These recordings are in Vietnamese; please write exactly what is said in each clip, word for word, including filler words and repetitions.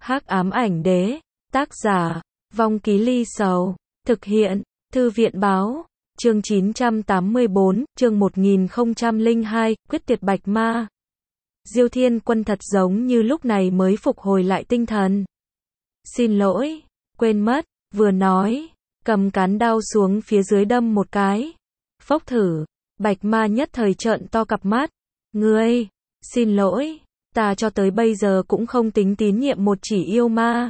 Hắc ám ảnh đế, tác giả, Vong Ký Ly Sầu, thực hiện, Thư viện báo, chương chín trăm tám mươi bốn, chương một nghìn không trăm lẻ hai, quyết tuyệt bạch ma. Diêu Thiên Quân thật giống như lúc này mới phục hồi lại tinh thần. Xin lỗi, quên mất, vừa nói, cầm cán đao xuống phía dưới đâm một cái. Phốc thử, bạch ma nhất thời trợn to cặp mắt. Ngươi, xin lỗi, ta cho tới bây giờ cũng không tính tín nhiệm một chỉ yêu ma.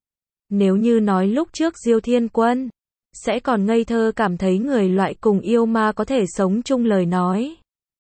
Nếu như nói lúc trước Diêu Thiên Quân sẽ còn ngây thơ cảm thấy người loại cùng yêu ma có thể sống chung lời nói.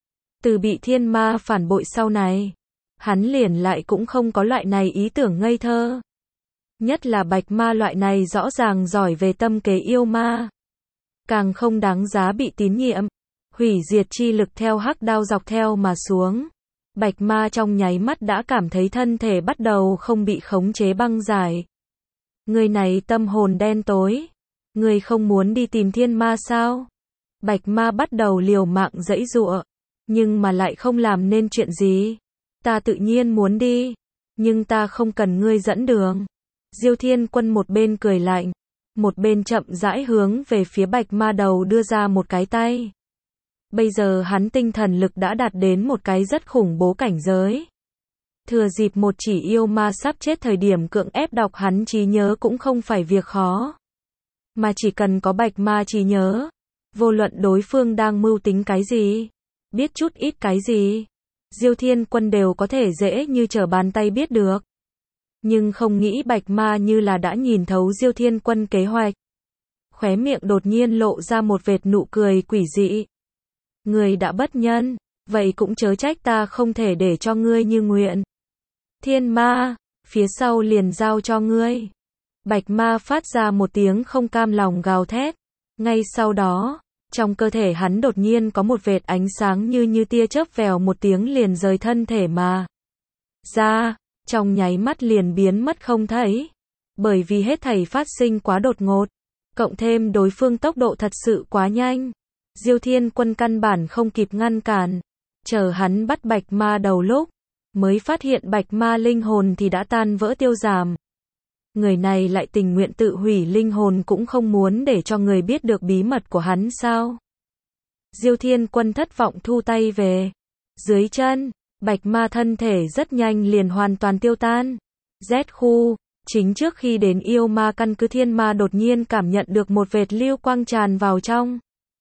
Từ bị thiên ma phản bội sau này, hắn liền lại cũng không có loại này ý tưởng ngây thơ. Nhất là bạch ma loại này rõ ràng giỏi về tâm kế yêu ma. Càng không đáng giá bị tín nhiệm. Hủy diệt chi lực theo hắc đao dọc theo mà xuống. Bạch ma trong nháy mắt đã cảm thấy thân thể bắt đầu không bị khống chế băng giải. Người này tâm hồn đen tối. Người không muốn đi tìm thiên ma sao? Bạch ma bắt đầu liều mạng giãy giụa. Nhưng mà lại không làm nên chuyện gì. Ta tự nhiên muốn đi. Nhưng ta không cần ngươi dẫn đường. Diêu Thiên Quân một bên cười lạnh. Một bên chậm rãi hướng về phía bạch ma đầu đưa ra một cái tay. Bây giờ hắn tinh thần lực đã đạt đến một cái rất khủng bố cảnh giới. Thừa dịp một chỉ yêu ma sắp chết thời điểm cưỡng ép đọc hắn trí nhớ cũng không phải việc khó. Mà chỉ cần có bạch ma trí nhớ, vô luận đối phương đang mưu tính cái gì, biết chút ít cái gì, Diêu Thiên Quân đều có thể dễ như trở bàn tay biết được. Nhưng không nghĩ bạch ma như là đã nhìn thấu Diêu Thiên Quân kế hoạch. Khóe miệng đột nhiên lộ ra một vệt nụ cười quỷ dị. Người đã bất nhân, vậy cũng chớ trách ta không thể để cho ngươi như nguyện. Thiên ma, phía sau liền giao cho ngươi. Bạch ma phát ra một tiếng không cam lòng gào thét. Ngay sau đó, trong cơ thể hắn đột nhiên có một vệt ánh sáng như như tia chớp vèo một tiếng liền rời thân thể mà ra, trong nháy mắt liền biến mất không thấy. Bởi vì hết thảy phát sinh quá đột ngột, cộng thêm đối phương tốc độ thật sự quá nhanh. Diêu Thiên Quân căn bản không kịp ngăn cản, chờ hắn bắt bạch ma đầu lúc, mới phát hiện bạch ma linh hồn thì đã tan vỡ tiêu giảm. Người này lại tình nguyện tự hủy linh hồn cũng không muốn để cho người biết được bí mật của hắn sao? Diêu Thiên Quân thất vọng thu tay về. Dưới chân, bạch ma thân thể rất nhanh liền hoàn toàn tiêu tan. Z khu, chính trước khi đến yêu ma căn cứ thiên ma đột nhiên cảm nhận được một vệt lưu quang tràn vào trong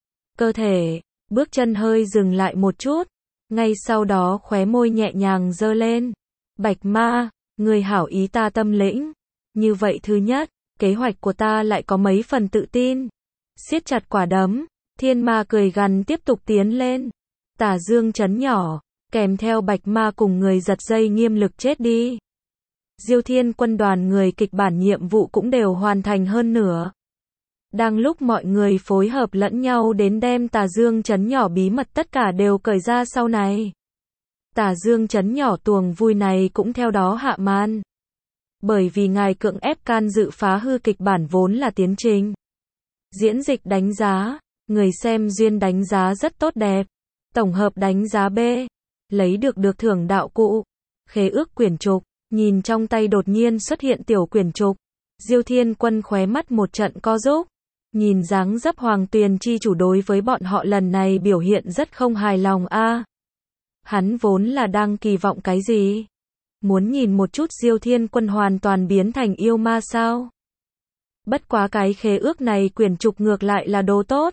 cơ thể, bước chân hơi dừng lại một chút, ngay sau đó khóe môi nhẹ nhàng giơ lên. Bạch ma, người hảo ý ta tâm lĩnh. Như vậy thứ nhất, kế hoạch của ta lại có mấy phần tự tin. Siết chặt quả đấm, thiên ma cười gằn tiếp tục tiến lên. Tả dương chấn nhỏ, kèm theo bạch ma cùng người giật dây nghiêm lực chết đi. Diêu Thiên Quân đoàn người kịch bản nhiệm vụ cũng đều hoàn thành hơn nửa. Đang lúc mọi người phối hợp lẫn nhau đến đem tà dương chấn nhỏ bí mật tất cả đều cởi ra sau này. Tà dương chấn nhỏ tuồng vui này cũng theo đó hạ màn. Bởi vì ngài cưỡng ép can dự phá hư kịch bản vốn là tiến trình. Diễn dịch đánh giá, người xem duyên đánh giá rất tốt đẹp. Tổng hợp đánh giá B, lấy được được thưởng đạo cụ, khế ước quyển trục, nhìn trong tay đột nhiên xuất hiện tiểu quyển trục. Diêu Thiên Quân khóe mắt một trận co rúm. Nhìn dáng dấp Hoàng Tuyền chi chủ đối với bọn họ lần này biểu hiện rất không hài lòng a. À, hắn vốn là đang kỳ vọng cái gì? Muốn nhìn một chút Diêu Thiên Quân hoàn toàn biến thành yêu ma sao? Bất quá cái khế ước này quyển trục ngược lại là đồ tốt.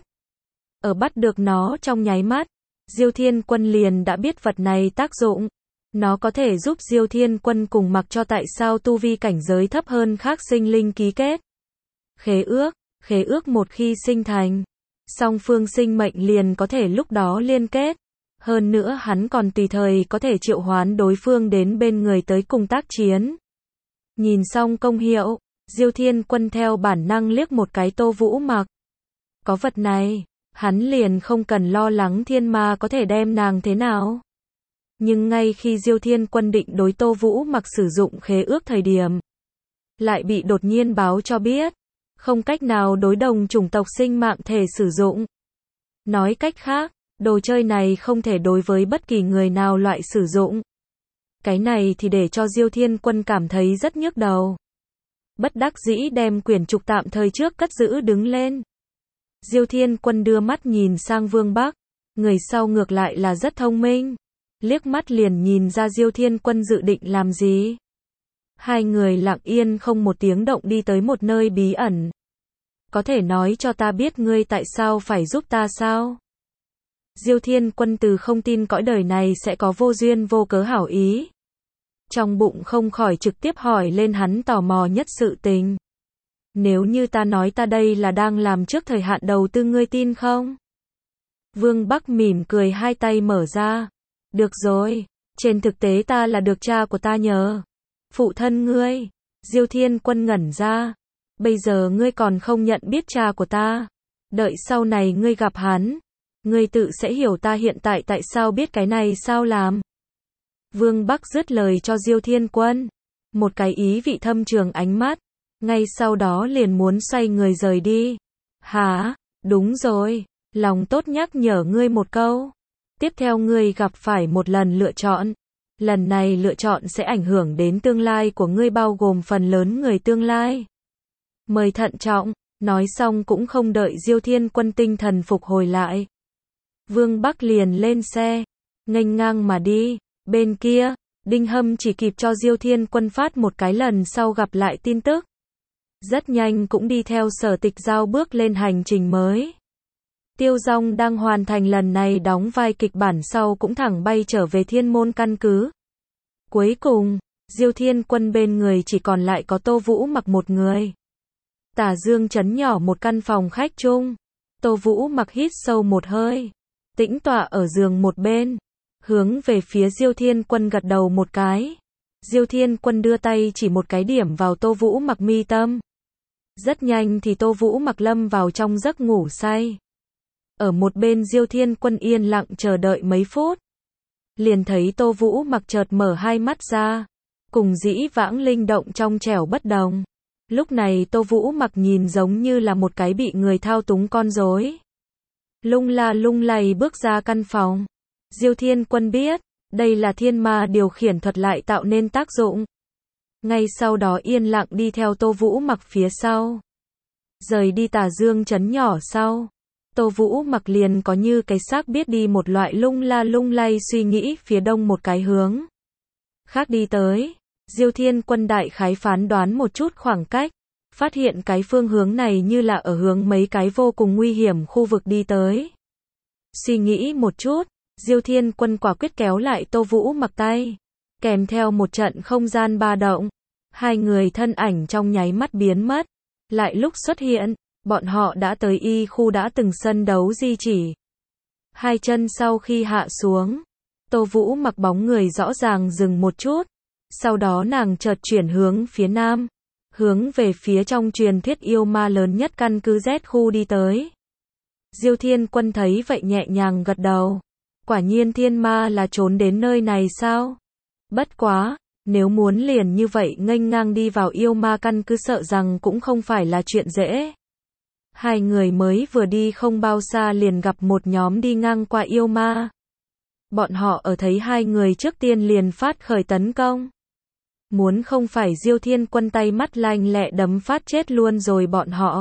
Ở bắt được nó trong nháy mắt, Diêu Thiên Quân liền đã biết vật này tác dụng. Nó có thể giúp Diêu Thiên Quân cùng mặc cho tại sao tu vi cảnh giới thấp hơn khác sinh linh ký kết. Khế ước, khế ước một khi sinh thành, song phương sinh mệnh liền có thể lúc đó liên kết. Hơn nữa hắn còn tùy thời có thể triệu hoán đối phương đến bên người tới cùng tác chiến. Nhìn xong công hiệu, Diêu Thiên Quân theo bản năng liếc một cái Tô Vũ Mặc. Có vật này, hắn liền không cần lo lắng thiên ma có thể đem nàng thế nào. Nhưng ngay khi Diêu Thiên Quân định đối Tô Vũ Mặc sử dụng khế ước thời điểm, lại bị đột nhiên báo cho biết, không cách nào đối đồng chủng tộc sinh mạng thể sử dụng. Nói cách khác, đồ chơi này không thể đối với bất kỳ người nào loại sử dụng. Cái này thì để cho Diêu Thiên Quân cảm thấy rất nhức đầu. Bất đắc dĩ đem quyển trục tạm thời trước cất giữ đứng lên. Diêu Thiên Quân đưa mắt nhìn sang Vương Bắc. Người sau ngược lại là rất thông minh. Liếc mắt liền nhìn ra Diêu Thiên Quân dự định làm gì. Hai người lặng yên không một tiếng động đi tới một nơi bí ẩn. Có thể nói cho ta biết ngươi tại sao phải giúp ta sao? Diêu Thiên Quân từ không tin cõi đời này sẽ có vô duyên vô cớ hảo ý. Trong bụng không khỏi trực tiếp hỏi lên hắn tò mò nhất sự tình. Nếu như ta nói ta đây là đang làm trước thời hạn đầu tư ngươi tin không? Vương Bắc mỉm cười hai tay mở ra. Được rồi, trên thực tế ta là được cha của ta nhờ. Phụ thân ngươi. Diêu Thiên Quân ngẩn ra. Bây giờ ngươi còn không nhận biết cha của ta. Đợi sau này ngươi gặp hắn. Ngươi tự sẽ hiểu ta hiện tại tại sao biết cái này sao làm. Vương Bắc dứt lời cho Diêu Thiên Quân. Một cái ý vị thâm trường ánh mắt. Ngay sau đó liền muốn xoay người rời đi. Hả? Đúng rồi. Lòng tốt nhắc nhở ngươi một câu. Tiếp theo ngươi gặp phải một lần lựa chọn. Lần này lựa chọn sẽ ảnh hưởng đến tương lai của ngươi bao gồm phần lớn người tương lai. Mời thận trọng. Nói xong cũng không đợi Diêu Thiên Quân tinh thần phục hồi lại. Vương Bắc liền lên xe. Nghênh ngang mà đi. Bên kia, Đinh Hâm chỉ kịp cho Diêu Thiên Quân phát một cái lần sau gặp lại tin tức. Rất nhanh cũng đi theo Sở Tịch Giao bước lên hành trình mới. Tiêu Dong đang hoàn thành lần này đóng vai kịch bản sau cũng thẳng bay trở về Thiên Môn căn cứ. Cuối cùng, Diêu Thiên Quân bên người chỉ còn lại có Tô Vũ Mặc một người. Tả Dương trấn nhỏ một căn phòng khách chung. Tô Vũ Mặc hít sâu một hơi. Tĩnh tọa ở giường một bên. Hướng về phía Diêu Thiên Quân gật đầu một cái. Diêu Thiên Quân đưa tay chỉ một cái điểm vào Tô Vũ Mặc mi tâm. Rất nhanh thì Tô Vũ Mặc lâm vào trong giấc ngủ say. Ở một bên Diêu Thiên Quân yên lặng chờ đợi mấy phút. Liền thấy Tô Vũ Mặc chợt mở hai mắt ra. Cùng dĩ vãng linh động trong trẻo bất đồng. Lúc này Tô Vũ Mặc nhìn giống như là một cái bị người thao túng con rối. Lung la lung lay bước ra căn phòng. Diêu Thiên Quân biết, đây là thiên ma điều khiển thuật lại tạo nên tác dụng. Ngay sau đó yên lặng đi theo Tô Vũ Mặc phía sau. Rời đi Tà Dương trấn nhỏ sau. Tô Vũ Mặc liền có như cái xác biết đi một loại lung la lung lay suy nghĩ phía đông một cái hướng. Khác đi tới, Diêu Thiên Quân đại khái phán đoán một chút khoảng cách. Phát hiện cái phương hướng này như là ở hướng mấy cái vô cùng nguy hiểm khu vực đi tới. Suy nghĩ một chút. Diêu Thiên Quân quả quyết kéo lại Tô Vũ Mặc tay. Kèm theo một trận không gian ba động. Hai người thân ảnh trong nháy mắt biến mất. Lại lúc xuất hiện, bọn họ đã tới y khu đã từng sân đấu di chỉ. Hai chân sau khi hạ xuống. Tô Vũ Mặc bóng người rõ ràng dừng một chút. Sau đó nàng chợt chuyển hướng phía nam. Hướng về phía trong truyền thuyết yêu ma lớn nhất căn cứ Z khu đi tới. Diêu Thiên Quân thấy vậy nhẹ nhàng gật đầu. Quả nhiên thiên ma là trốn đến nơi này sao? Bất quá, nếu muốn liền như vậy nghênh ngang đi vào yêu ma căn cứ sợ rằng cũng không phải là chuyện dễ. Hai người mới vừa đi không bao xa liền gặp một nhóm đi ngang qua yêu ma. Bọn họ ở thấy hai người trước tiên liền phát khởi tấn công. Muốn không phải Diêu Thiên Quân tay mắt lanh lẹ đấm phát chết luôn rồi bọn họ.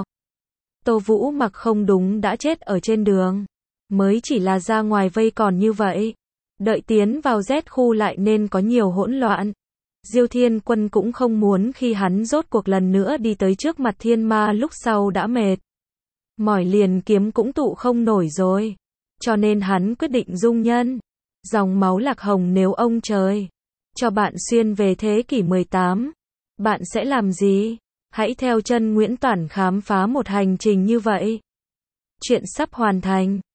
Tô Vũ Mặc không đúng đã chết ở trên đường. Mới chỉ là ra ngoài vây còn như vậy. Đợi tiến vào Z khu lại nên có nhiều hỗn loạn. Diêu Thiên Quân cũng không muốn khi hắn rốt cuộc lần nữa đi tới trước mặt thiên ma lúc sau đã mệt. Mỏi liền kiếm cũng tụ không nổi rồi. Cho nên hắn quyết định dung nhân. Dòng máu lạc hồng nếu ông trời cho bạn xuyên về thế kỷ mười tám. Bạn sẽ làm gì? Hãy theo chân Nguyễn Toản khám phá một hành trình như vậy. Chuyện sắp hoàn thành.